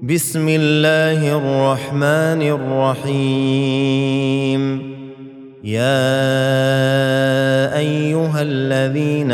بسم الله الرحمن الرحيم. يا أيها الذين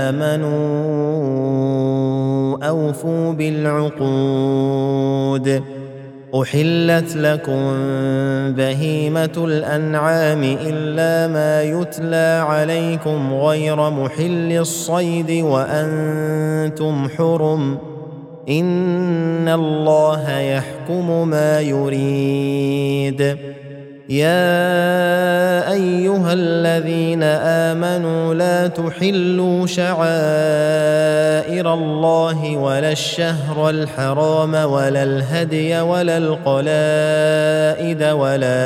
آمنوا أوفوا بالعقود. أحلت لكم بهيمة الأنعام إلا ما يتلى عليكم غير محل الصيد وأنتم حرم، إن الله يحكم ما يريد. يا أيها الذين آمنوا لا تحلوا شعائر الله ولا الشهر الحرام ولا الهدي ولا القلائد ولا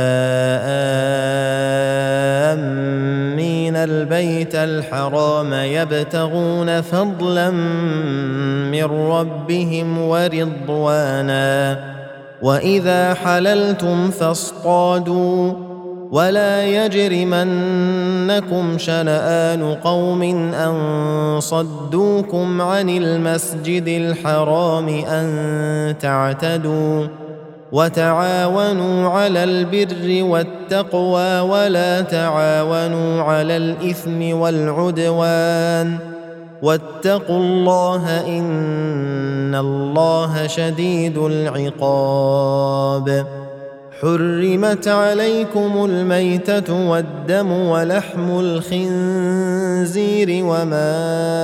آمين البيت الحرام يبتغون فضلا من ربهم ورضوانا. وإذا حللتم فاصطادوا ولا يجرمنكم شنآن قوم أن صدوكم عن المسجد الحرام أن تعتدوا. وتعاونوا على البر والتقوى ولا تعاونوا على الإثم والعدوان، واتقوا الله إن الله شديد العقاب. حرمت عليكم الميتة والدم ولحم الخنزير وما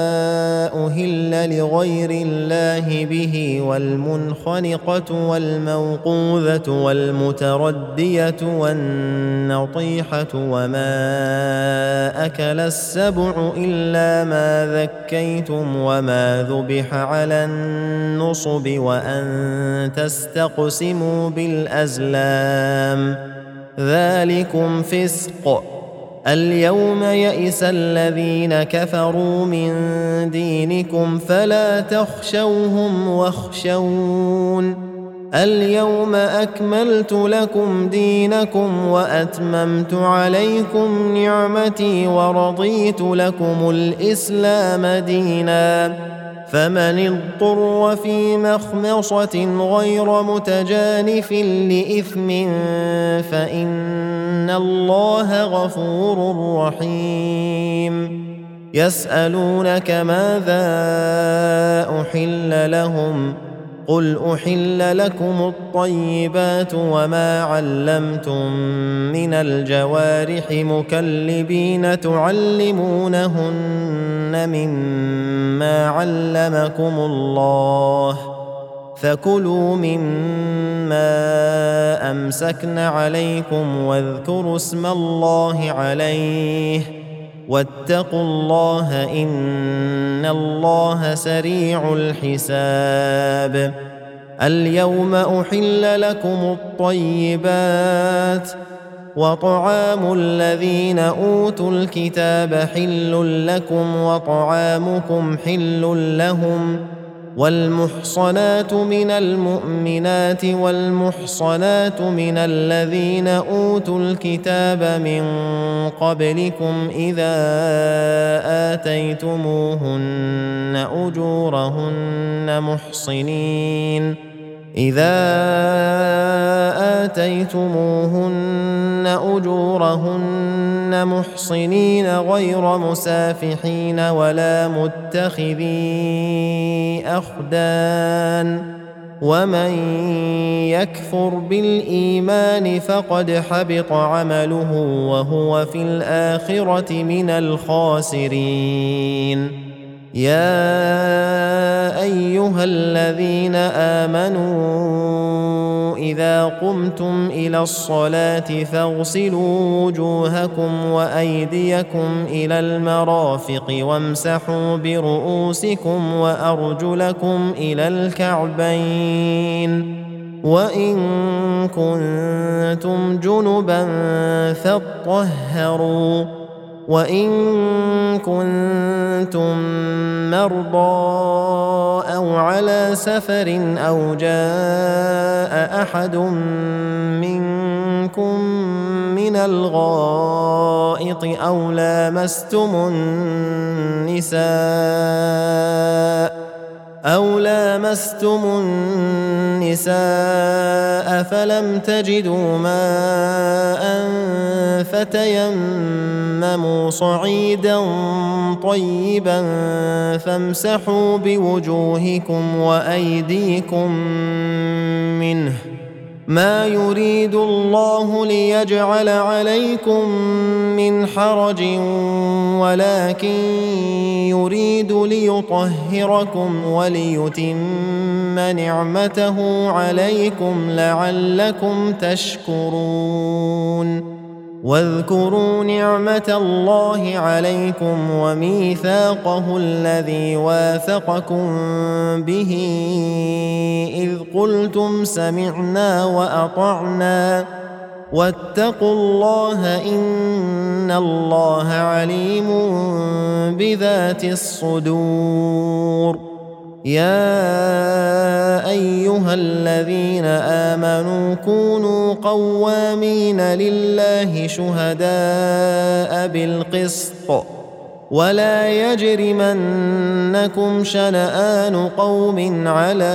أهل لغير الله به والمنخنقة والموقوذة والمتردية والنطيحة وما أكل السبع إلا ما ذكيتم وما ذبح على النصب وأن تستقسموا بالأزلام، ذلكم فسق. اليوم يئس الذين كفروا من دينكم فلا تخشوهم واخشون. اليوم أكملت لكم دينكم وأتممت عليكم نعمتي ورضيت لكم الإسلام دينا. فمن اضطر في مخمصة غير متجانف لإثم فإن الله غفور رحيم. يسألونك ماذا أحل لهم؟ قل أحل لكم الطيبات وما علمتم من الجوارح مكلبين تعلمونهن مما علمكم الله، فكلوا مما أمسكن عليكم واذكروا اسم الله عليه، واتقوا الله إن الله سريع الحساب. اليوم أحل لكم الطيبات، وطعام الذين أوتوا الكتاب حل لكم وطعامكم حل لهم. والمحصنات من المؤمنات والمحصنات من الذين أوتوا الكتاب من قبلكم إذا آتيتموهن أجورهن محصنين غير مسافحين ولا متخذي أخدان. ومن يكفر بالإيمان فقد حبط عمله وهو في الآخرة من الخاسرين. يا أيها الذين آمنوا إذا قمتم إلى الصلاة فاغسلوا وجوهكم وأيديكم إلى المرافق وامسحوا برؤوسكم وأرجلكم إلى الكعبين، وإن كنتم جنبا فاطهروا، وإن كنتم مرضى أو على سفر أو جاء أحد منكم من الغائط أو لامستم النساء أو لامستم النساء فلم تجدوا ماء فتيمموا صعيدا طيبا فامسحوا بوجوهكم وأيديكم منه، ما يريد الله ليجعل عليكم من حرج ولكن يريد ليطهركم وليتم نعمته عليكم لعلكم تشكرون. واذكروا نعمة الله عليكم وميثاقه الذي واثقكم به إذ قلتم سمعنا وأطعنا واتقوا الله إن الله عليم بذات الصدور. يا أيها الذين آمنوا كونوا قوامين لله شهداء بالقسط ولا يجرمنكم شنآن قوم على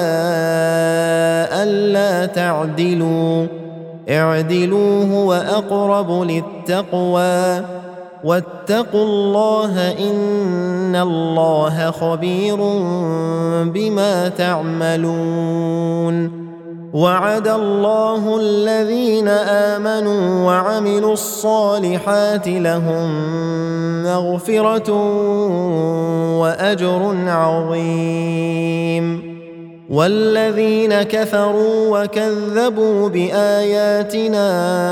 ألا تعدلوا، اعدلوا هو أقرب للتقوى واتقوا الله إن الله خبير بما تعملون. وعد الله الذين آمنوا وعملوا الصالحات لهم مغفرة وأجر عظيم. والذين كفروا وكذبوا بآياتنا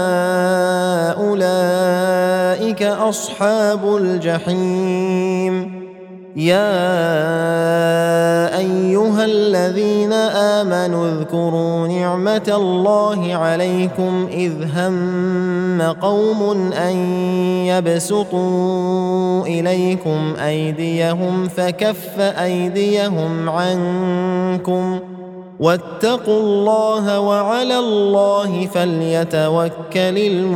أولئك أصحاب الجحيم. يا أيها الذين آمنوا اذكروا نعمة الله عليكم إذ هم قوم أن يبسطوا إليكم أيديهم فكف أيديهم عنكم واتقوا الله وعلى الله فليتوكل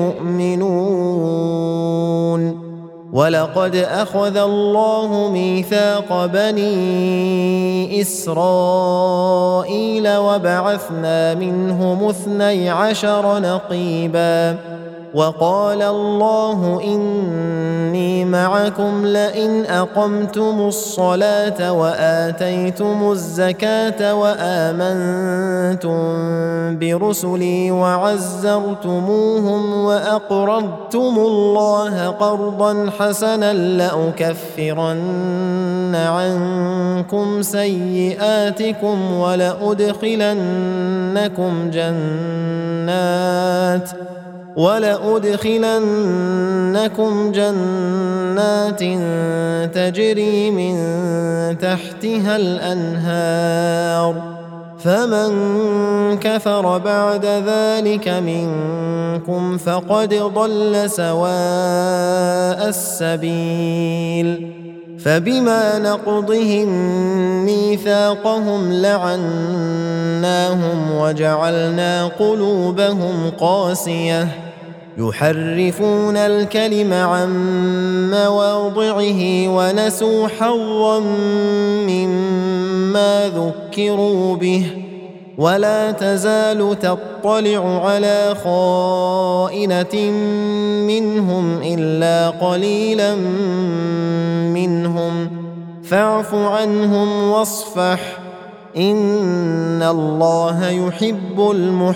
المؤمنون. ولقد أخذ الله ميثاق بني إسرائيل وبعثنا منهم 12 نقيبا وقال الله إني معكم لئن أقمتم الصلاة وآتيتم الزكاة وآمنتم برسلي وعزرتموهم وأقرضتم الله قرضا حسنا لأكفرن عنكم سيئاتكم ولأدخلنكم جنات تجري من تحتها الأنهار. فمن كفر بعد ذلك منكم فقد ضل سواء السبيل. فبما نقضهم ميثاقهم لعناهم وجعلنا قلوبهم قاسية يحرفون الكلم عن مواضعه ونسوا حظا مما ذكروا به ولا تزال تطلع على خائنة منهم إلا قليلا منهم فاعف عنهم واصفح إن الله يحب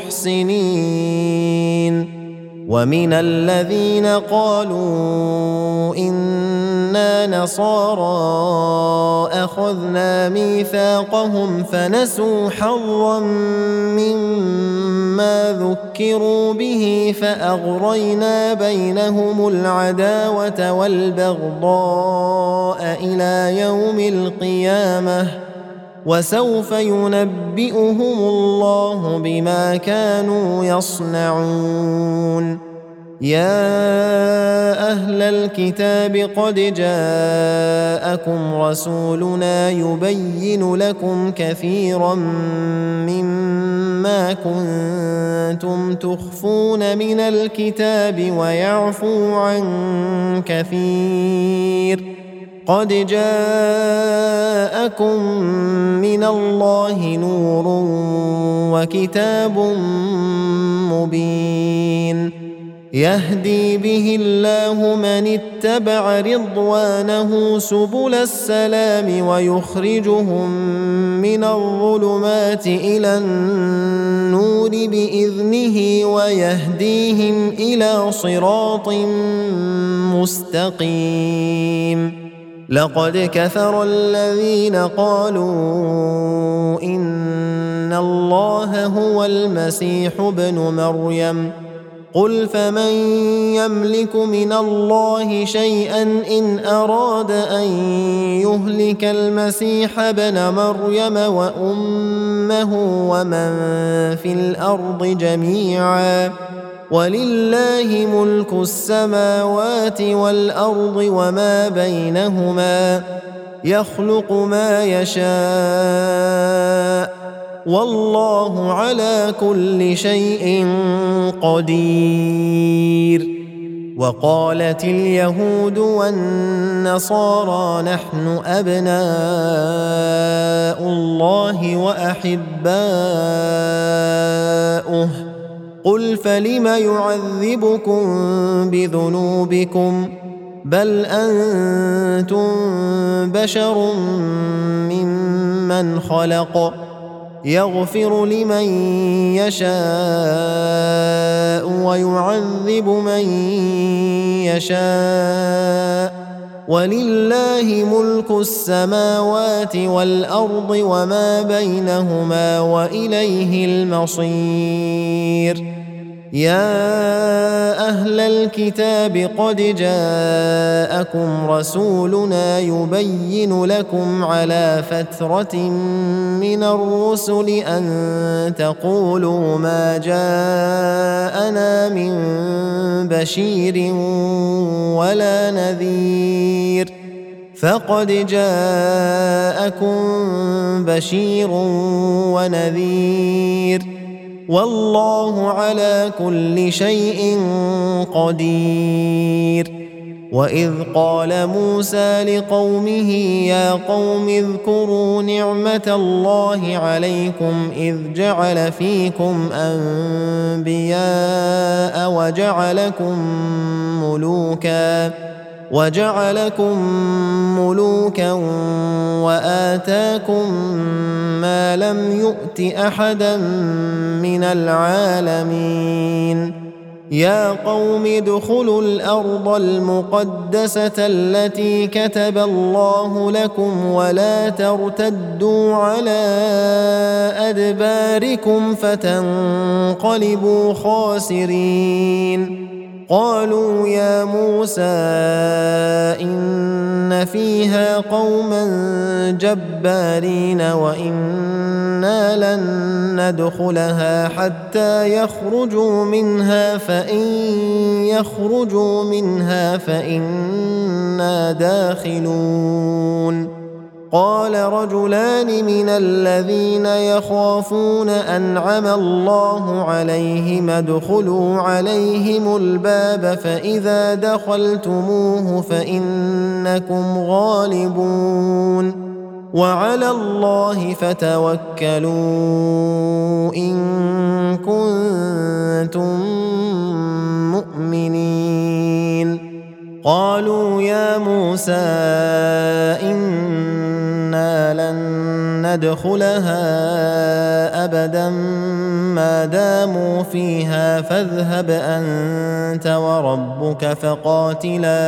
المحسنين. ومن الذين قالوا إنا نصارى أخذنا ميثاقهم فنسوا حظا مما ذكروا به فأغرينا بينهم العداوة والبغضاء إلى يوم القيامة وسوف ينبئهم الله بما كانوا يصنعون. يا أهل الكتاب قد جاءكم رسولنا يبين لكم كثيرا مما كنتم تخفون من الكتاب ويعفو عن كثير. قد جاءكم من الله نور وكتاب مبين يهدي به الله من اتبع رضوانه سبل السلام ويخرجهم من الظلمات إلى النور بإذنه ويهديهم إلى صراط مستقيم لقد كفر الذين قالوا إن الله هو المسيح ابن مريم قل فمن يملك من الله شيئا إن أراد أن يهلك المسيح ابن مريم وأمه ومن في الأرض جميعا ولله ملك السماوات والأرض وما بينهما يخلق ما يشاء والله على كل شيء قدير وقالت اليهود والنصارى نحن أبناء الله وأحباؤه قل فلم يعذبكم بذنوبكم بل أنتم بشر ممن خلق يغفر لمن يشاء ويعذب من يشاء ولله ملك السماوات والأرض وما بينهما وإليه المصير يا أهل الكتاب قد جاءكم رسولنا يبين لكم على فترة من الرسل أن تقولوا ما جاءنا من بشير ولا نذير فقد جاءكم بشير ونذير والله على كل شيء قدير وإذ قال موسى لقومه يا قوم اذكروا نعمة الله عليكم إذ جعل فيكم أنبياء وجعلكم ملوكا وآتاكم ما لم يؤت أحدا من العالمين يا قوم ادخلوا الأرض المقدسة التي كتب الله لكم ولا ترتدوا على أدباركم فتنقلبوا خاسرين قالوا يا موسى إن فيها قوما جبارين وإنا لن ندخلها حتى يخرجوا منها فإن يخرجوا منها فإنا داخلون قال رجلان من الذين يخافون أنعم الله عليهم ادخلوا عليهم الباب فإذا دخلتموه فإنكم غالبون وعلى الله فتوكلوا إن كنتم مؤمنين قالوا يا موسى إنا لن ندخلها أبدا ما داموا فيها فاذهب أنت وربك فقاتلا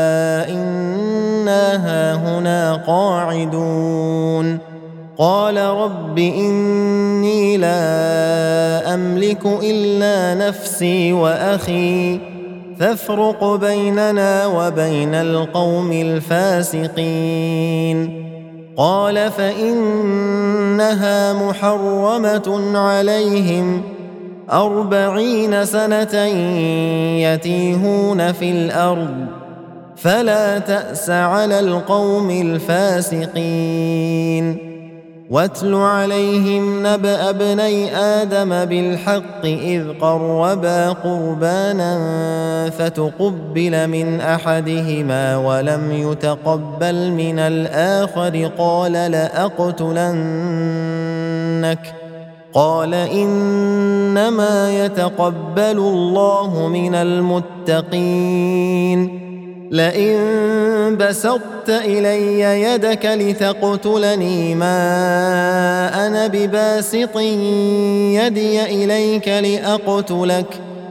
إنا هاهنا قاعدون قال رب إني لا أملك إلا نفسي وأخي فافرق بيننا وبين القوم الفاسقين قال فإنها محرمة عليهم 40 سنة يتيهون في الأرض فلا تأس على القوم الفاسقين واتل عليهم نبأ ابني آدم بالحق إذ قربا قربانا فتقبل من أحدهما ولم يتقبل من الآخر قال لأقتلنك قال إنما يتقبل الله من المتقين لئن بسطت إلي يدك لتقتلني ما أنا بباسط يدي إليك لأقتلك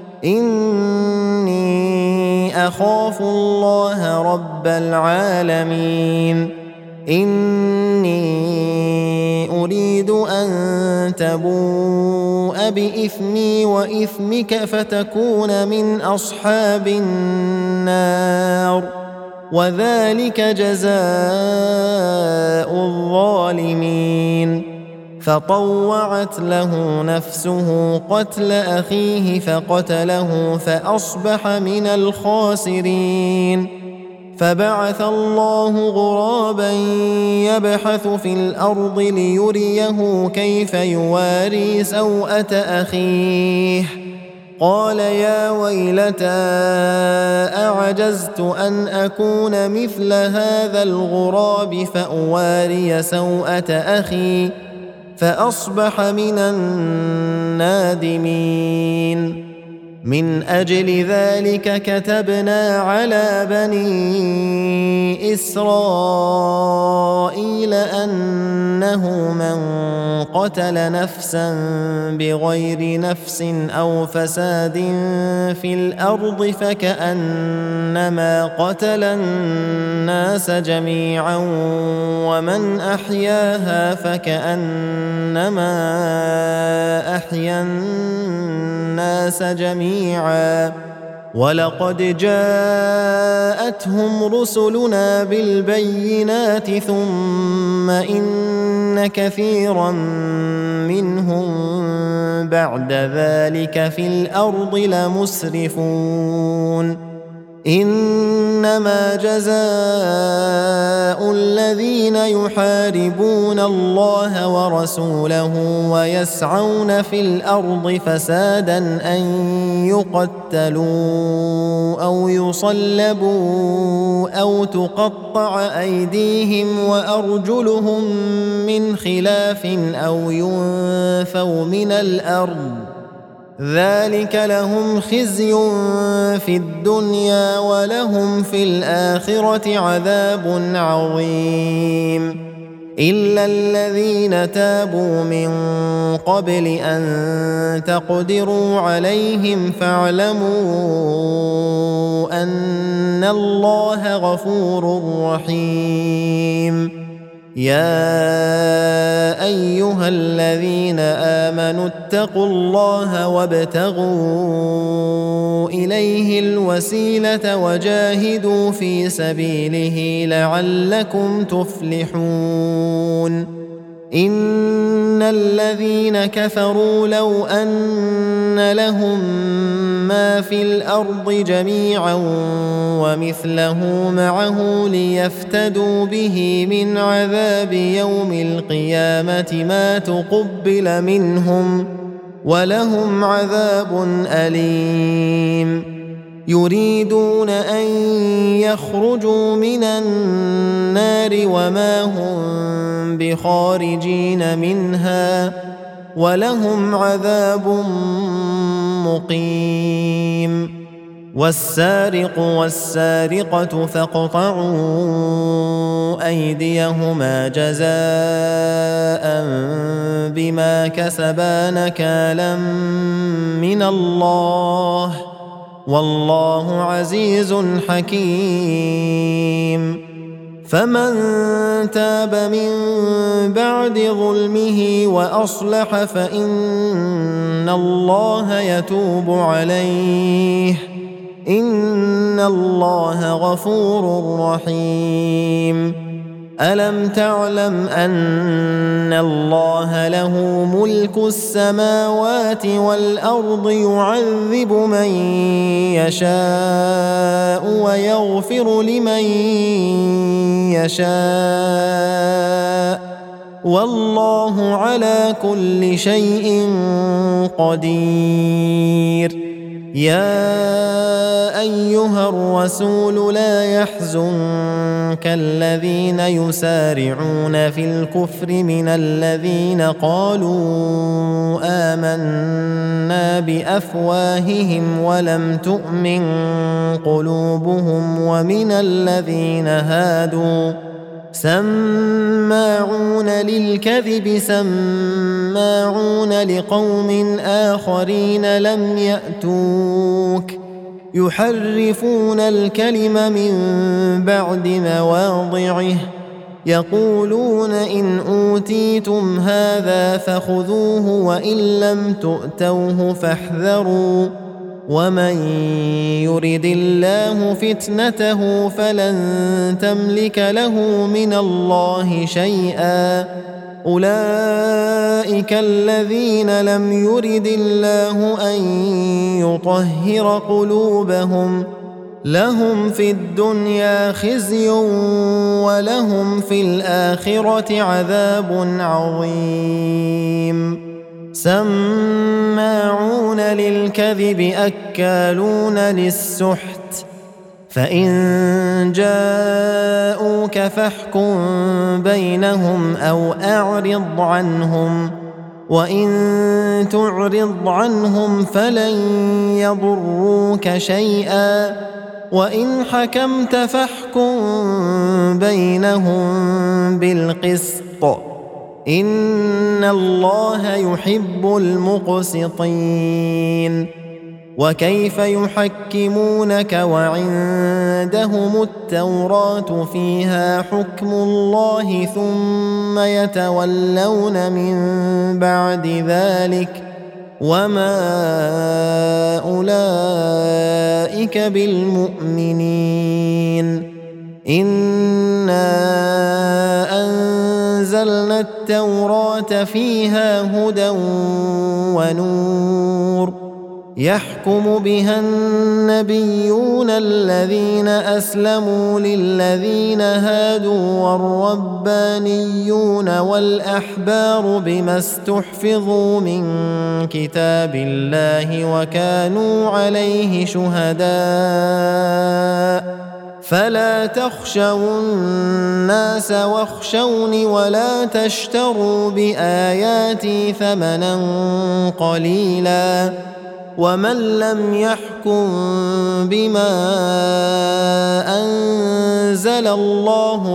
إني أخاف الله رب العالمين إني أريد أن تبوء بإثمي وإثمك فتكون من أصحاب النار وذلك جزاء الظالمين فطوعت له نفسه قتل أخيه فقتله فأصبح من الخاسرين فبعث الله غرابا يبحث في الأرض ليريه كيف يواري سوءة أخيه قال يا ويلتى أعجزت أن أكون مثل هذا الغراب فأواري سوءة أخي فأصبح من النادمين من أجل ذلك كتبنا على بني إسرائيل أنه من قتل نفسا بغير نفس أو فساد في الأرض فكأنما قتل الناس جميعا ومن أحياها فكأنما أحيا الناس جميعا ولقد جاءتهم رسلنا بالبينات ثم إن كثيرا منهم بعد ذلك في الأرض لمسرفون إنما جزاء الذين يحاربون الله ورسوله ويسعون في الأرض فسادا أن يقتلوا أو يصلبوا أو تقطع أيديهم وأرجلهم من خلاف أو ينفوا من الأرض ذلك لهم خزي في الدنيا ولهم في الآخرة عذاب عظيم إلا الذين تابوا من قبل أن تقدروا عليهم فاعلموا أن الله غفور رحيم يا أيها الذين آمنوا اتقوا الله وابتغوا إليه الوسيلة وجاهدوا في سبيله لعلكم تفلحون إن الذين كفروا لو أن لهم ما في الأرض جميعا ومثله معه ليفتدوا به من عذاب يوم القيامة ما تقبل منهم ولهم عذاب أليم يريدون أن يخرجوا من النار وما هم بخارجين منها ولهم عذاب مقيم والسارق والسارقة فاقطعوا أيديهما جزاء بما كسبا نكالا من الله والله عزيز حكيم فمن تاب من بعد ظلمه وأصلح فإن الله يتوب عليه إن الله غفور رحيم ألم تعلم أن الله له ملك السماوات والأرض يعذب من يشاء ويغفر لمن يشاء والله على كل شيء قدير. يا أيها الرسول لا يحزنك الذين يسارعون في الكفر من الذين قالوا آمنا بأفواههم ولم تؤمن قلوبهم ومن الذين هادوا سماعون للكذب سماعون لقوم آخرين لم يأتوك يحرفون الكلم من بعد مواضعه يقولون إن أوتيتم هذا فخذوه وإن لم تؤتوه فاحذروا ومن يرد الله فتنته فلن تملك له من الله شيئا أولئك الذين لم يرد الله أن يطهر قلوبهم لهم في الدنيا خزي ولهم في الآخرة عذاب عظيم. سماعون للكذب أكالون للسحت فإن جاءوك فاحكم بينهم أو أعرض عنهم وإن تعرض عنهم فلن يضروك شيئا وإن حكمت فاحكم بينهم بالقسط إن الله يحب المقسطين. وكيف يحكمونك وعندهم التوراة فيها حكم الله ثم يتولون من بعد ذلك وما أولئك بالمؤمنين. إنا أنزلنا التوراة فيها هدى ونور يحكم بها النبيون الذين أسلموا للذين هادوا والربانيون والأحبار بما استحفظوا من كتاب الله وكانوا عليه شهداء فلا تخشوا الناس واخشوني ولا تشتروا بآياتي ثمنا قليلا ومن لم يحكم بما أنزل الله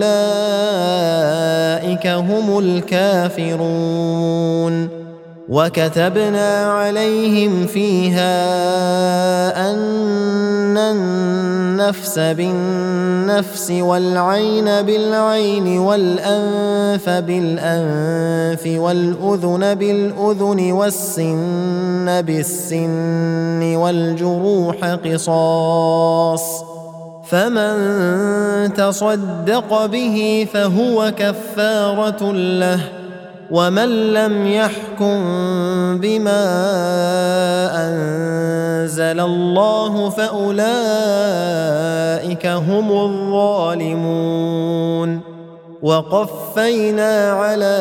فأولئك هم الكافرون. وكتبنا عليهم فيها أن النفس بالنفس والعين بالعين والأنف بالأنف والأذن بالأذن والسن بالسن والجروح قصاص فمن تصدق به فهو كفارة له ومن لم يحكم بما أنزل الله فأولئك هم الظالمون. وقفينا على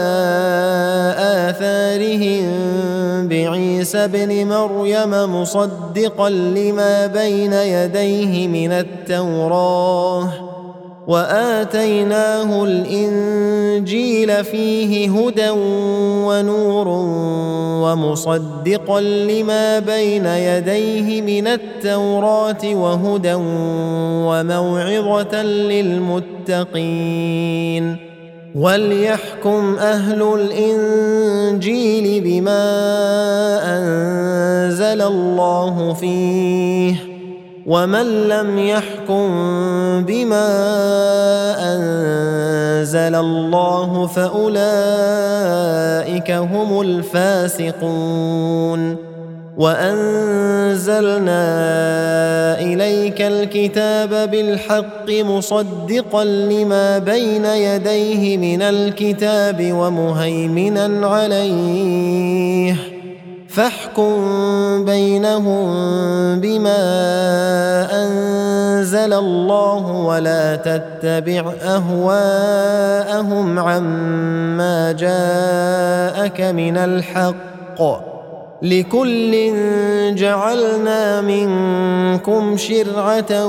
آثارهم بعيسى ابن مريم مصدقا لما بين يديه من التوراة وآتيناه الإنجيل فيه هدى ونور ومصدقا لما بين يديه من التوراة وهدى وموعظة للمتقين. وليحكم أهل الإنجيل بما أنزل الله فيه ومن لم يحكم بما أنزل الله فأولئك هم الفاسقون. وأنزلنا إليك الكتاب بالحق مصدقا لما بين يديه من الكتاب ومهيمنا عليه فاحكم بينهم بما أنزل الله ولا تتبع أهواءهم عما جاءك من الحق، لكل جعلنا منكم شرعة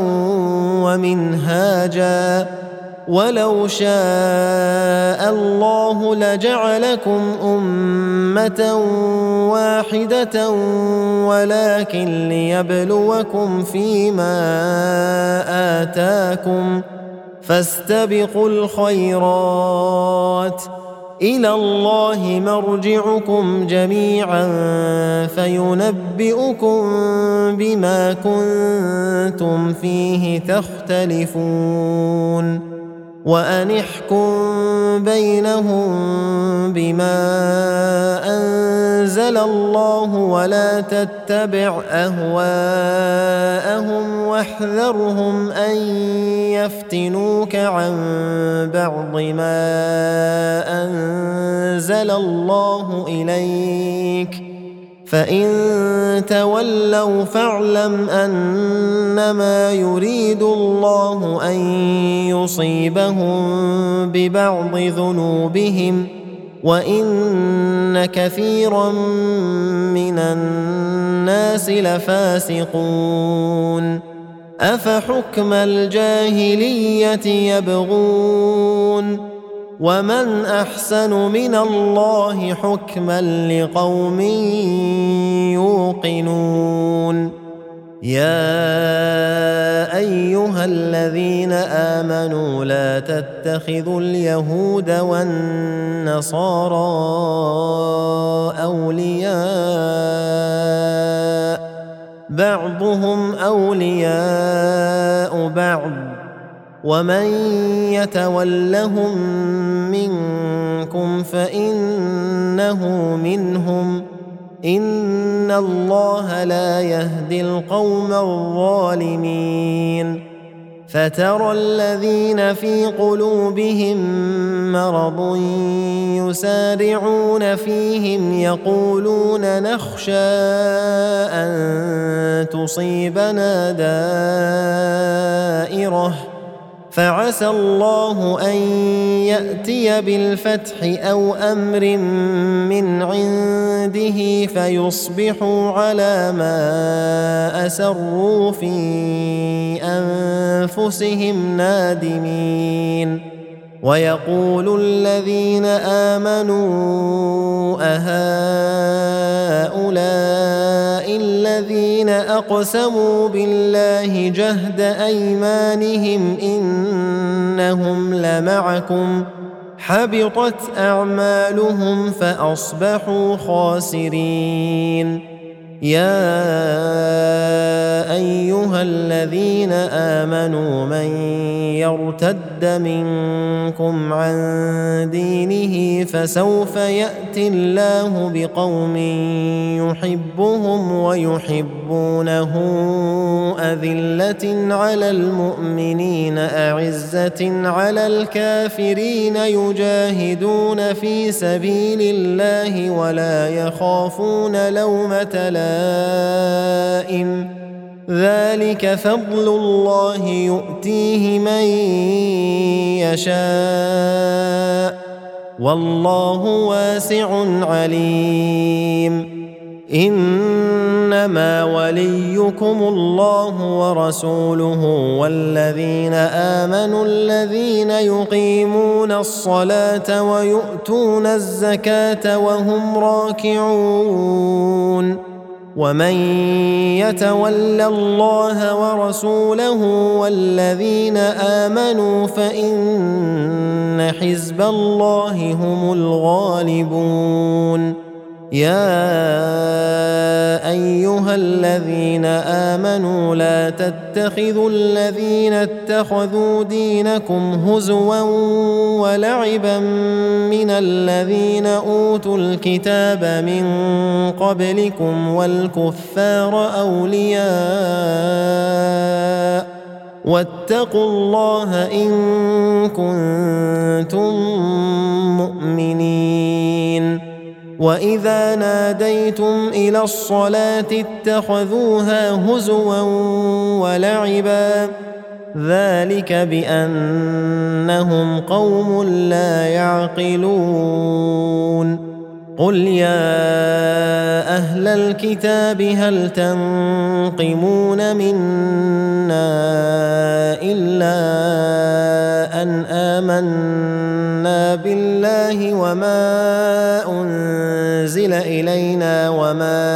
ومنهاجا، ولو شاء الله لجعلكم أمة واحدة ولكن ليبلوكم فيما آتاكم، فاستبقوا الخيرات، إلى الله مرجعكم جميعا فينبئكم بما كنتم فيه تختلفون. وأن احكم بينهم بما أنزل الله ولا تتبع أهواءهم واحذرهم أن يفتنوك عن بعض ما أنزل الله إليك، فإن تولوا فاعلم أنما يريد الله أن يصيبهم ببعض ذنوبهم، وإن كثيرا من الناس لفاسقون. أفحكم الجاهلية يبغون، ومن أحسن من الله حكما لقوم يوقنون. يا أيها الذين آمنوا لا تتخذوا اليهود والنصارى أولياء، بعضهم أولياء بعض، ومن يتولهم منكم فإنه منهم، إن الله لا يهدي القوم الظالمين. فترى الذين في قلوبهم مرض يسارعون فيهم يقولون نخشى أن تصيبنا دائرة، فعسى الله أن يأتي بالفتح أو أمر من عنده فيصبحوا على ما أسروا في أنفسهم نادمين. ويقول الذين آمنوا أهؤلاء الذين أقسموا بالله جهد أيمانهم إنهم لمعكم، حبطت أعمالهم فأصبحوا خاسرين. يا أيها الذين آمنوا من يرتد منكم عن دينه فسوف يأتي الله بقوم يحبهم ويحبونه أذلة على المؤمنين أعزة على الكافرين يجاهدون في سبيل الله ولا يخافون لومة لائم، ذلك فضل الله يؤتيه من يشاء والله واسع عليم. إنما وليكم الله ورسوله والذين آمنوا الذين يقيمون الصلاة ويؤتون الزكاة وهم راكعون. ومن يتول الله ورسوله والذين آمنوا فإن حزب الله هم الغالبون. يا أيها الذين آمنوا لا تتخذوا الذين اتخذوا دينكم هزوا ولعبا من الذين أوتوا الكتاب من قبلكم والكفار أولياء، واتقوا الله إن كنتم مؤمنين. وإذا ناديتم إلى الصلاة اتخذوها هزوا ولعبا ذلك بأنهم قوم لا يعقلون قل يا أهل الكتاب هل تنقمون منا إلا أن آمنا بالله وما أنزل إلينا وما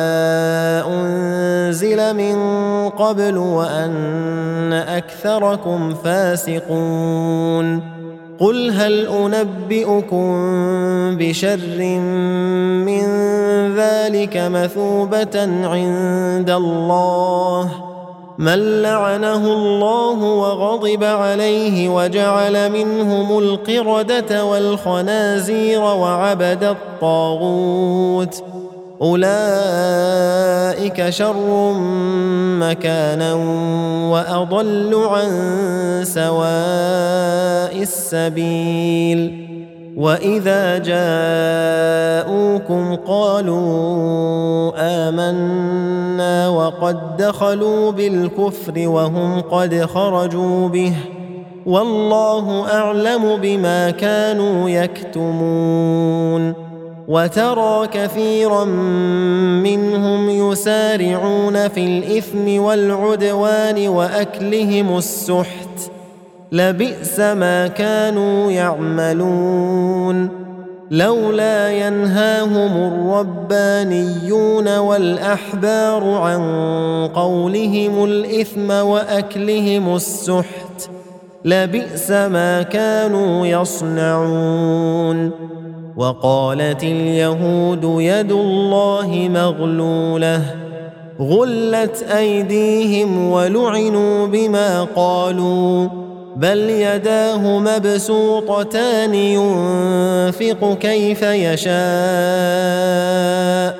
أنزل من قبل وأن أكثركم فاسقون قل هل أنبئكم بشر من ذلك مثوبة عند الله من لعنه الله وغضب عليه وجعل منهم القردة والخنازير وعبد الطاغوت أولئك شر مكانا وأضل عن سواء السبيل وإذا جاءوكم قالوا آمنا وقد دخلوا بالكفر وهم قد خرجوا به والله أعلم بما كانوا يكتمون وترى كثيرا منهم يسارعون في الإثم والعدوان وأكلهم السحت لبئس ما كانوا يعملون لولا ينهاهم الربانيون والأحبار عن قولهم الإثم وأكلهم السحت لبئس ما كانوا يصنعون وقالت اليهود يد الله مغلولة غلت أيديهم ولعنوا بما قالوا بل يداه مبسوطتان ينفق كيف يشاء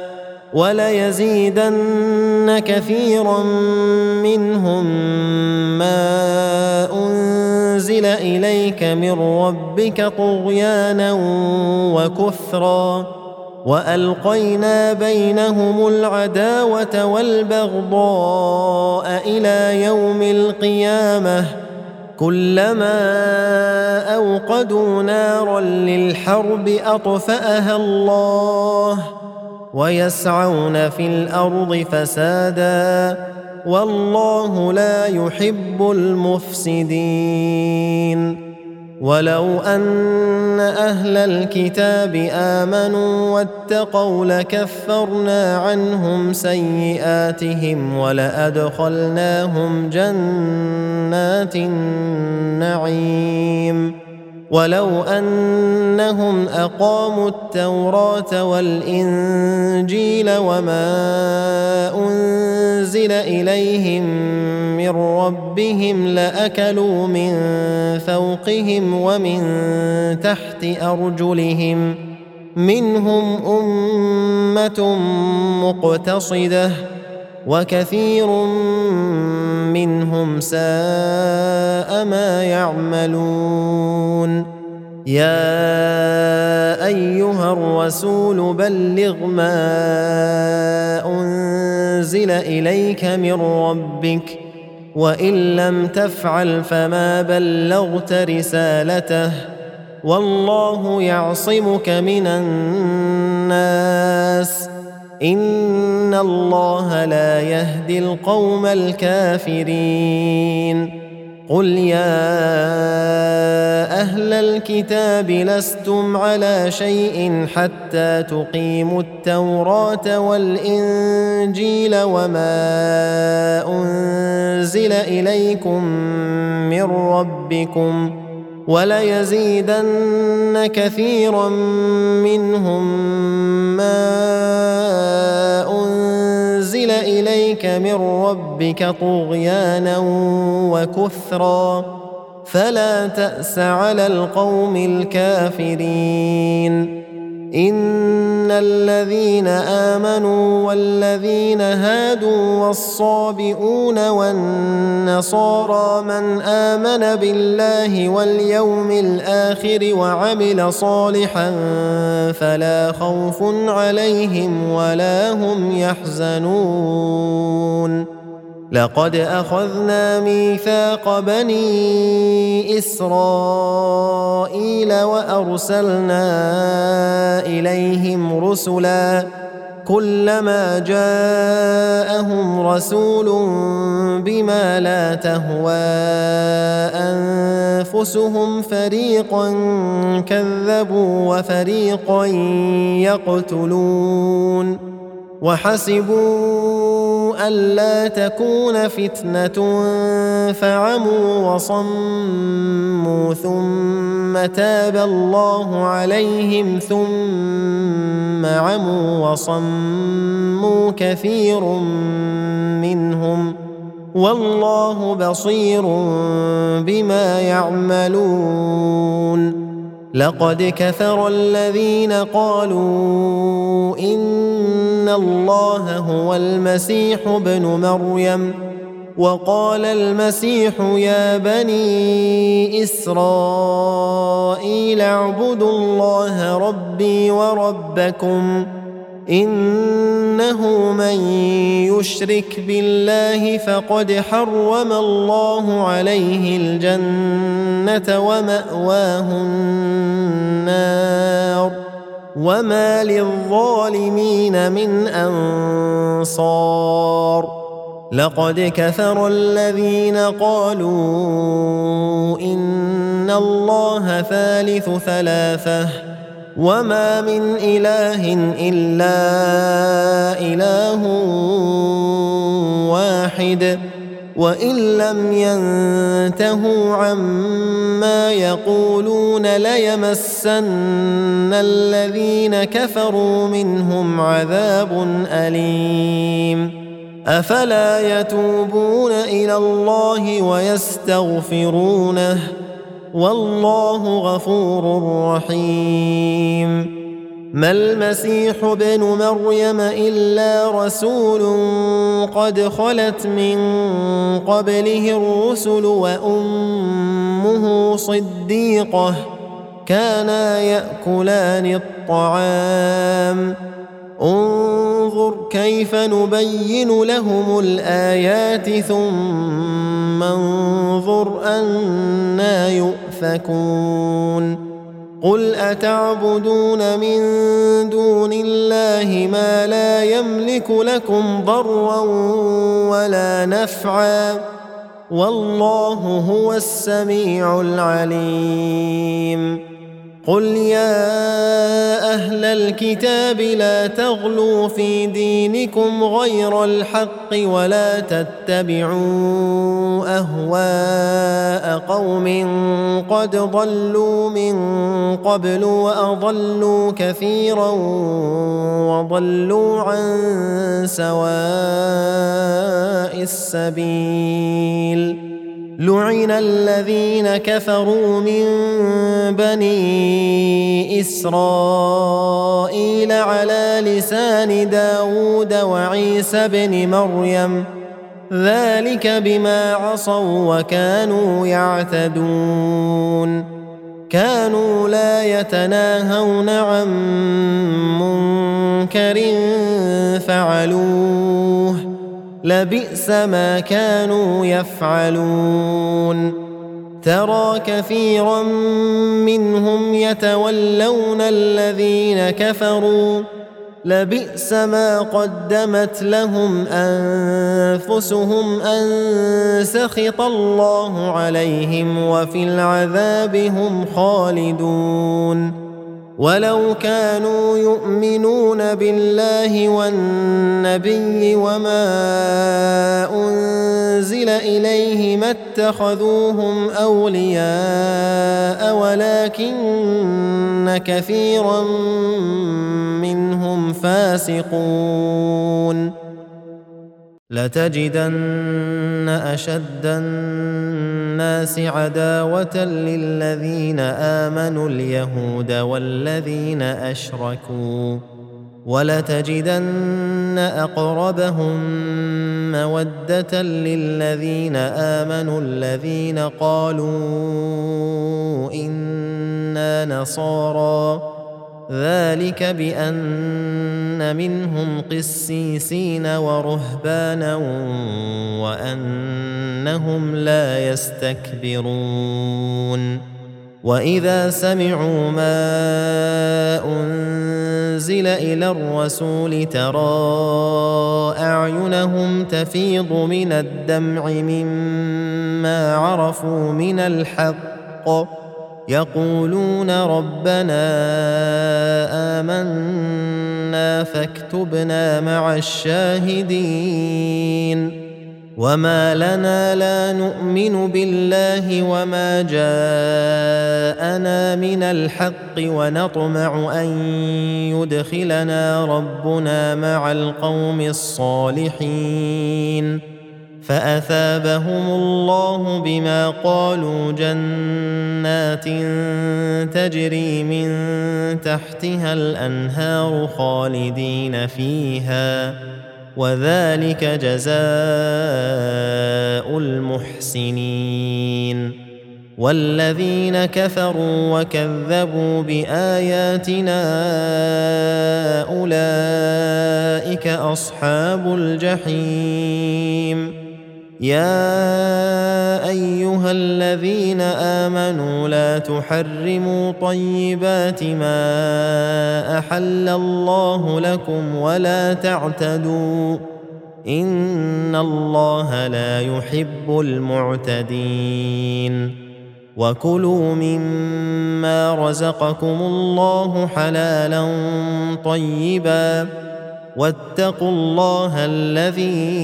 وليزيدن كثيرا منهم ما أنزل إليك من ربك طغيانا وكفرا وألقينا بينهم العداوة والبغضاء إلى يوم القيامة كلما أوقدوا نارا للحرب أطفأها الله ويسعون في الأرض فسادا والله لا يحب المفسدين ولو أن أهل الكتاب آمنوا واتقوا لكفرنا عنهم سيئاتهم ولأدخلناهم جنات النعيم ولو أنهم أقاموا التوراة والإنجيل وما أنزل إليهم من ربهم لأكلوا من فوقهم ومن تحت أرجلهم منهم أمة مقتصدة وكثير منهم ساء ما يعملون يا أيها الرسول بلغ ما أنزل إليك من ربك وإن لم تفعل فما بلغت رسالته والله يعصمك من الناس إن الله لا يهدي القوم الكافرين قل يا أهل الكتاب لستم على شيء حتى تقيموا التوراة والإنجيل وما أنزل إليكم من ربكم وليزيدن كثيرا منهم ما أنزل إليك من ربك طغيانا وكفرا فلا تأس على القوم الكافرين إن الذين آمنوا والذين هادوا والصابئون والنصارى من آمن بالله واليوم الآخر وعمل صالحا فلا خوف عليهم ولا هم يحزنون لقد أخذنا ميثاق بني إسرائيل وأرسلنا إليهم رسلا كلما جاءهم رسول بما لا تهوى أنفسهم فريقا كذبوا وفريقا يقتلون وحسبوا ألا تكون فتنة فعموا وصموا ثم تاب الله عليهم ثم عموا وصموا كثير منهم والله بصير بما يعملون لقد كفر الذين قالوا إن الله هو المسيح ابن مريم وقال المسيح يا بني إسرائيل اعبدوا الله ربي وربكم إنه من يشرك بالله فقد حرم الله عليه الجنة ومأواه النار وما للظالمين من أنصار لقد كفر الذين قالوا إن الله ثالث ثلاثة وما من إله إلا إله واحد وإن لم ينتهوا عما يقولون ليمسن الذين كفروا منهم عذاب أليم أفلا يتوبون إلى الله ويستغفرونه والله غفور رحيم ما المسيح ابن مريم إلا رسول قد خلت من قبله الرسل وأمه صديقة كانا يأكلان الطعام انظر كيف نبين لهم الآيات ثم انظر أنى يؤفكون قل أتعبدون من دون الله ما لا يملك لكم ضرا ولا نفعا والله هو السميع العليم قل يا أهل الكتاب لا تغلوا في دينكم غير الحق ولا تتبعوا أهواء قوم قد ضلوا من قبل وأضلوا كثيرا وضلوا عن سواء السبيل لعن الذين كفروا من بني إسرائيل على لسان داود وعيسى بن مريم ذلك بما عصوا وكانوا يعتدون كانوا لا يتناهون عن منكر فعلوه لبئس ما كانوا يفعلون ترى كثيرا منهم يتولون الذين كفروا لبئس ما قدمت لهم أنفسهم أن سخط الله عليهم وفي العذاب هم خالدون ولو كانوا يؤمنون بالله والنبي وما أنزل إليه ما اتخذوهم أولياء ولكن كثيرا منهم فاسقون لتجدن أشد الناس عداوة للذين آمنوا اليهود والذين أشركوا، ولتجدن أقربهم مودة للذين آمنوا الذين قالوا إنا نصارى، ذلك بأن منهم قسيسين ورهبانا وأنهم لا يستكبرون. وإذا سمعوا ما أنزل إلى الرسول ترى أعينهم تفيض من الدمع مما عرفوا من الحق، يقولون ربنا آمنا فاكتبنا مع الشاهدين. وما لنا لا نؤمن بالله وما جاءنا من الحق ونطمع أن يدخلنا ربنا مع القوم الصالحين، فأثابهم الله بما قالوا جنات تجري من تحتها الأنهار خالدين فيها، وذلك جزاء المحسنين. والذين كفروا وكذبوا بآياتنا أولئك أصحاب الجحيم. يا أيها الذين آمنوا لا تحرموا طيبات ما أحل الله لكم ولا تعتدوا، إن الله لا يحب المعتدين. وكلوا مما رزقكم الله حلالا طيبا، واتقوا الله الذي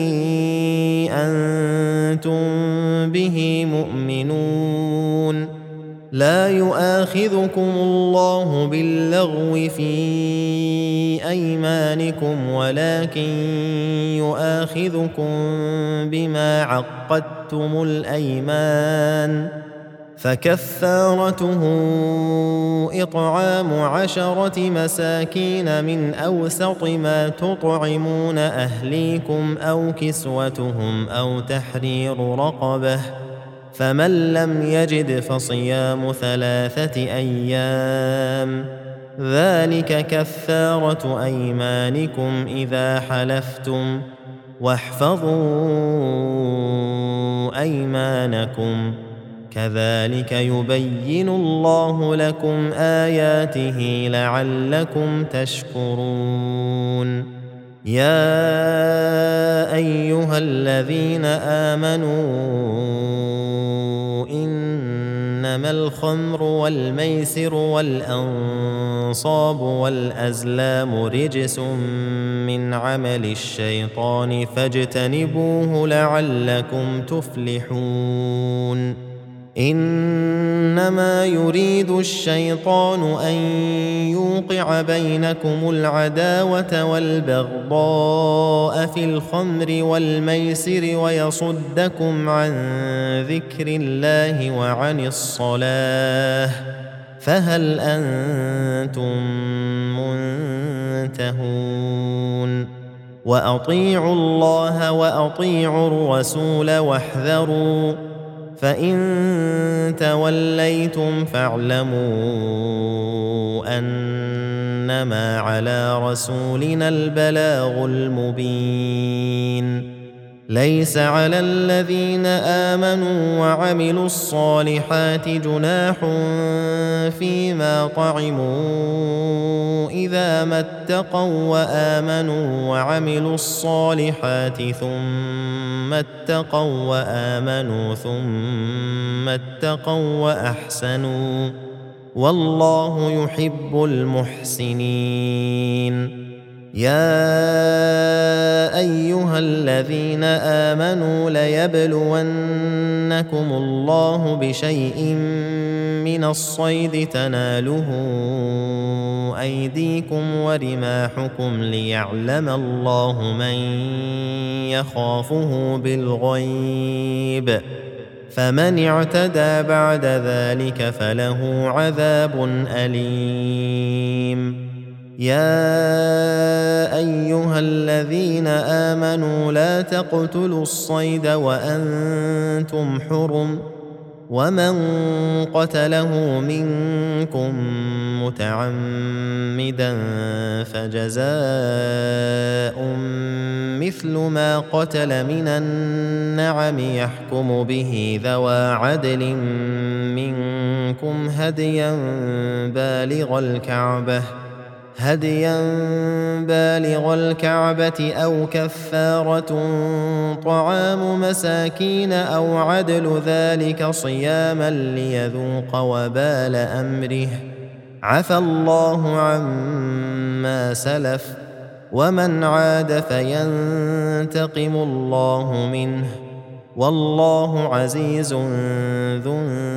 أنتم به مؤمنون. لا يؤاخذكم الله باللغو في أيمانكم ولكن يؤاخذكم بما عقدتم الأيمان، فكفارته إطعام 10 مساكين من أوسط ما تطعمون أهليكم أو كسوتهم أو تحرير رقبة، فمن لم يجد فصيام 3 أيام، ذلك كفارة أيمانكم إذا حلفتم، واحفظوا أيمانكم، كذلك يبين الله لكم آياته لعلكم تشكرون. يا أيها الذين آمنوا إنما الخمر والميسر والأنصاب والأزلام رجس من عمل الشيطان فاجتنبوه لعلكم تفلحون. إنما يريد الشيطان أن يوقع بينكم العداوة والبغضاء في الخمر والميسر ويصدكم عن ذكر الله وعن الصلاة، فهل أنتم منتهون؟ وأطيعوا الله وأطيعوا الرسول واحذروا، فإن توليتم فاعلموا أنما على رسولنا البلاغ المبين. ليس على الذين آمنوا وعملوا الصالحات جناح فيما طعموا إذا ما اتقوا وآمنوا وعملوا الصالحات ثم اتقوا وآمنوا ثم اتقوا وأحسنوا، والله يحب المحسنين. يا أيها الذين آمنوا ليبلونكم الله بشيء من الصيد تناله أيديكم ورماحكم ليعلم الله من يخافه بالغيب، فمن اعتدى بعد ذلك فله عذاب أليم. يا أيها الذين آمنوا لا تقتلوا الصيد وأنتم حرم، ومن قتله منكم متعمدا فجزاء مثل ما قتل من النعم يحكم به ذوى عدل منكم هديا بالغ الكعبة أو كفارة طعام مساكين أو عدل ذلك صياما ليذوق وبال أمره، عفى الله عما سلف، ومن عاد فينتقم الله منه، والله عزيز ذو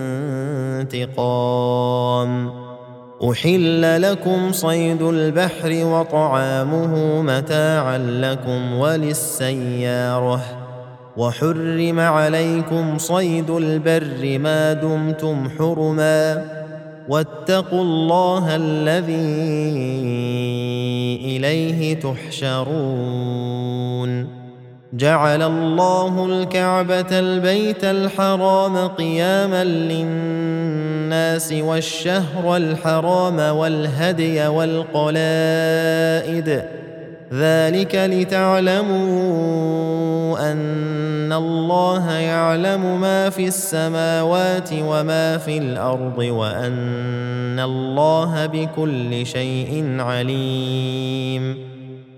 انتقام. أحل لكم صيد البحر وطعامه متاعا لكم وللسيارة، وحرم عليكم صيد البر ما دمتم حرما، واتقوا الله الذي إليه تحشرون. جعل الله الكعبة البيت الحرام قياما للناس والشهر الحرام والهدي والقلائد، ذلك لتعلموا أن الله يعلم ما في السماوات وما في الأرض، وأن الله بكل شيء عليم.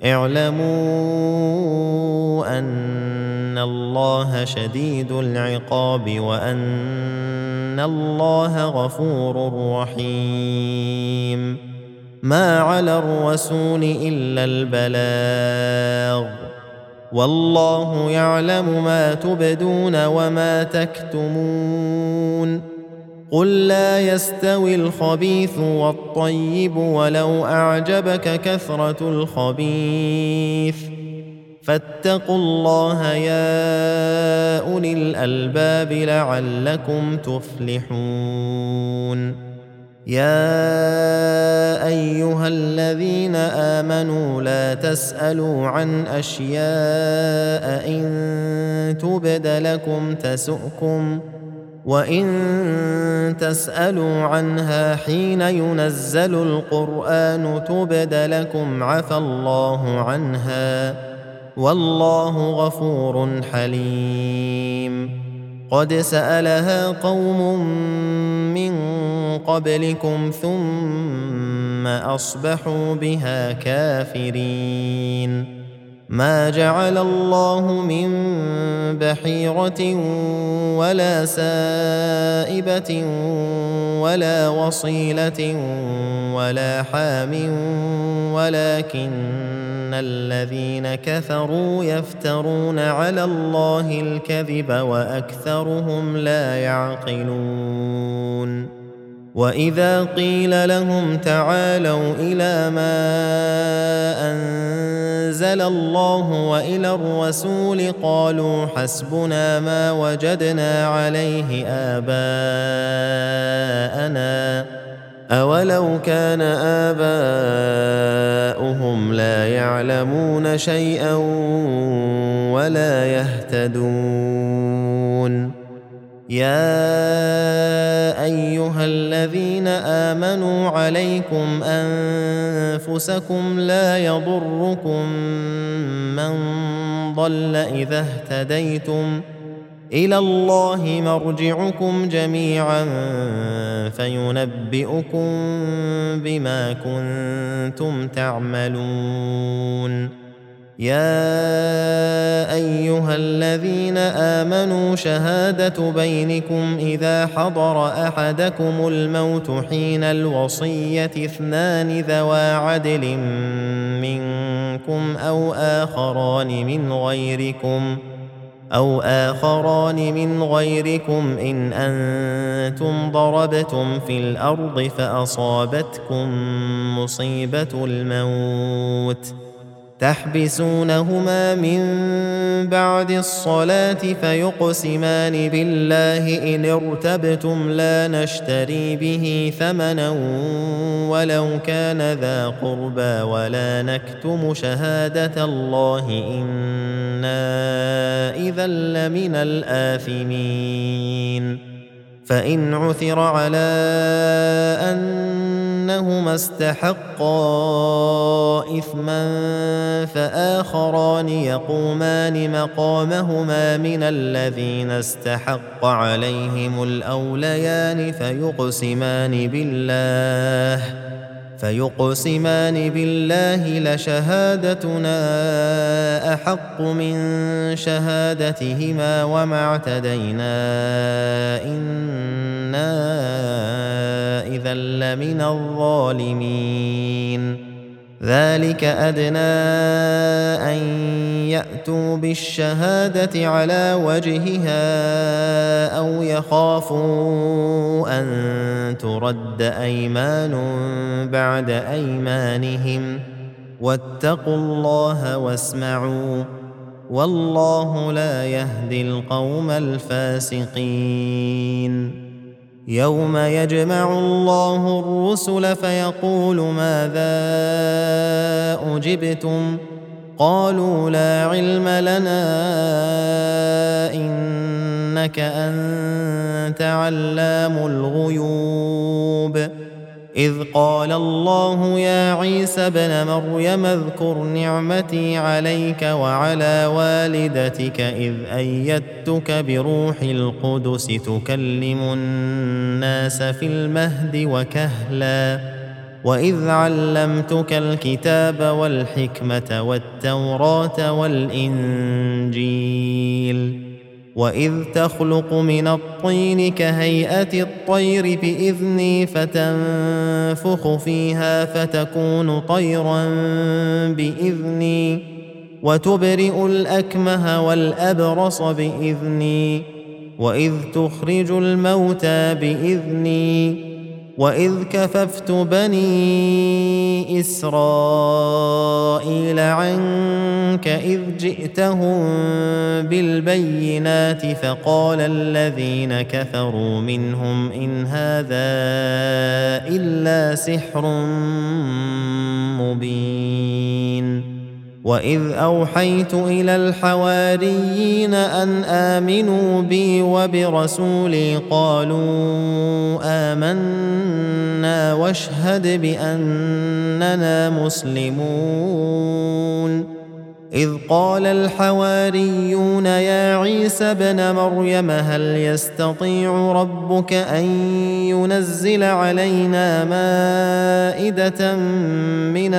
اعلموا أن الله شديد العقاب، وأن الله غفور رحيم. ما على الرسول إلا البلاغ، والله يعلم ما تبدون وما تكتمون. قل لا يستوي الخبيث والطيب ولو أعجبك كثرة الخبيث، فاتقوا الله يا أولي الألباب لعلكم تفلحون. يا أيها الذين آمنوا لا تسألوا عن أشياء إن تبد لكم تسؤكم، وإن تسألوا عنها حين ينزل القرآن تبد لكم عفى الله عنها، والله غفور حليم. قد سألها قوم من قبلكم ثم أصبحوا بها كافرين. ما جعل الله من بحيرة ولا سائبة ولا وصيلة ولا حام، ولكن الذين كفروا يفترون على الله الكذب وأكثرهم لا يعقلون. وإذا قيل لهم تعالوا إلى ما أنزل الله وإلى الرسول قالوا حسبنا ما وجدنا عليه آباءنا، أولو كان آباؤهم لا يعلمون شيئا ولا يهتدون. يا أيها الذين آمنوا عليكم أنفسكم لا يضركم من ضل إذا اهتديتم، إلى الله مرجعكم جميعا فينبئكم بما كنتم تعملون. يا أيها الذين آمنوا شهادة بينكم إذا حضر أحدكم الموت حين الوصية اثنان ذوى عدل منكم أو آخران من غيركم إن أنتم ضربتم في الأرض فأصابتكم مصيبة الموت تحبسونهما من بعد الصلاة فيقسمان بالله إن ارتبتم لا نشتري به ثمنا ولو كان ذا قربى ولا نكتم شهادة الله إنا إذا لمن الآثمين فإن عثر على أنهما استحقا إثما فآخران يقومان مقامهما من الذين استحق عليهم الأوليان فيقسمان بالله لشهادتنا أحق من شهادتهما وما اعتدينا إنا إذا لمن الظالمين ذلك أدنى أن يأتوا بالشهادة على وجهها أو يخافوا أن ترد أيمان بعد أيمانهم واتقوا الله واسمعوا والله لا يهدي القوم الفاسقين يوم يجمع الله الرسل فيقول ماذا أجبتم قالوا لا علم لنا إنك أنت علام الغيوب إذ قال الله يا عيسى ابن مريم اذكر نعمتي عليك وعلى والدتك إذ أيدتك بروح القدس تكلم الناس في المهد وكهلا وإذ علمتك الكتاب والحكمة والتوراة والإنجيل وإذ تخلق من الطين كهيئة الطير بإذني فتنفخ فيها فتكون طيرا بإذني وتبرئ الأكمه والأبرص بإذني وإذ تخرج الموتى بإذني وإذ كففت بني إسرائيل عنك إذ جئتهم بالبينات فقال الذين كفروا منهم إن هذا إلا سحر مبين وإذ أوحيت إلى الحواريين أن آمنوا بي وبرسولي قالوا آمنا واشهد بأننا مسلمون إذ قال الحواريون يا عيسى ابن مريم هل يستطيع ربك أن ينزل علينا مائدة من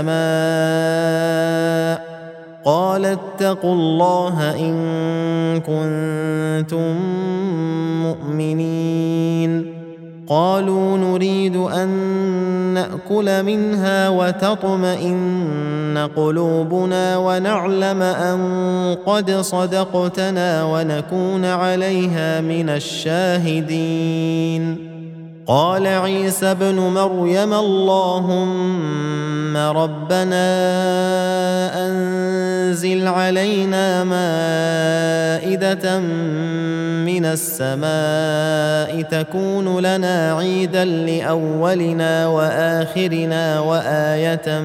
السماء قال اتقوا الله إن كنتم مؤمنين قالوا نريد أن نأكل منها وتطمئن قلوبنا ونعلم أن قد صدقتنا ونكون عليها من الشاهدين قال عيسى ابن مريم اللهم ربنا أنزل علينا مائدة من السماء تكون لنا عيدا لأولنا وآخرنا وآية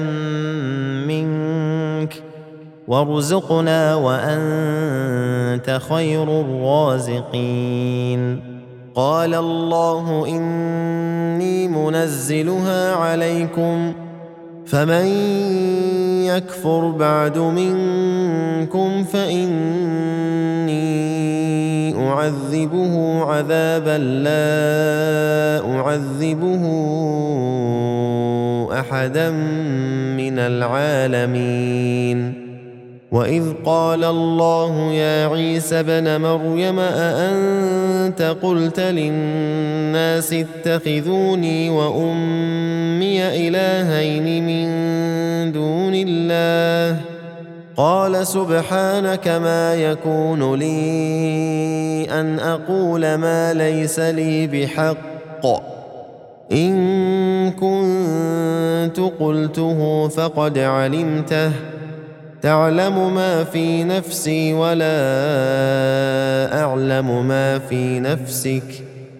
منك وارزقنا وأنت خير الرازقين قال الله إني منزلها عليكم فمن يكفر بعد منكم فإني أعذبه عذابا لا أعذبه أحدا من العالمين وإذ قال الله يا عيسى ابن مريم أأنت قلت للناس اتخذوني وأمي إلهين من دون الله قال سبحانك ما يكون لي أن أقول ما ليس لي بحق إن كنت قلته فقد علمته تعلم ما في نفسي ولا أعلم ما في نفسك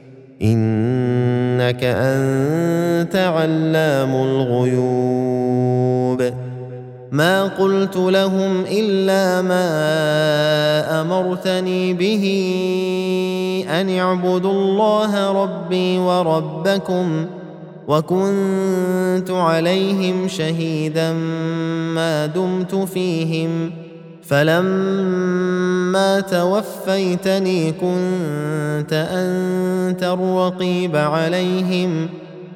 إنك أنت علام الغيوب ما قلت لهم إلا ما أمرتني به أن اعبدوا الله ربي وربكم وكنت عليهم شهيدا ما دمت فيهم فلما توفيتني كنت أنت الرقيب عليهم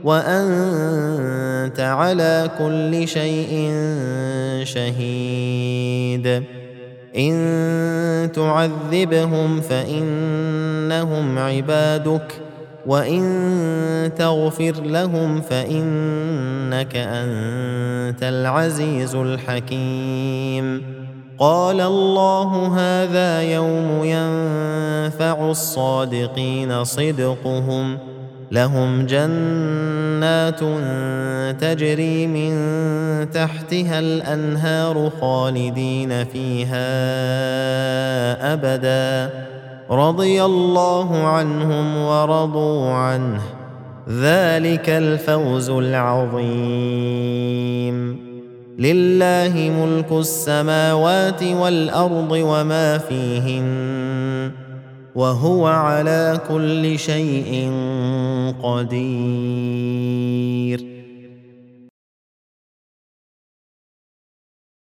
وأنت على كل شيء شهيد إن تعذبهم فإنهم عبادك وإن تغفر لهم فإنك أنت العزيز الحكيم قال الله هذا يوم ينفع الصادقين صدقهم لهم جنات تجري من تحتها الأنهار خالدين فيها أبدا رضي الله عنهم ورضوا عنه ذلك الفوز العظيم لله ملك السماوات والأرض وما فيهن وهو على كل شيء قدير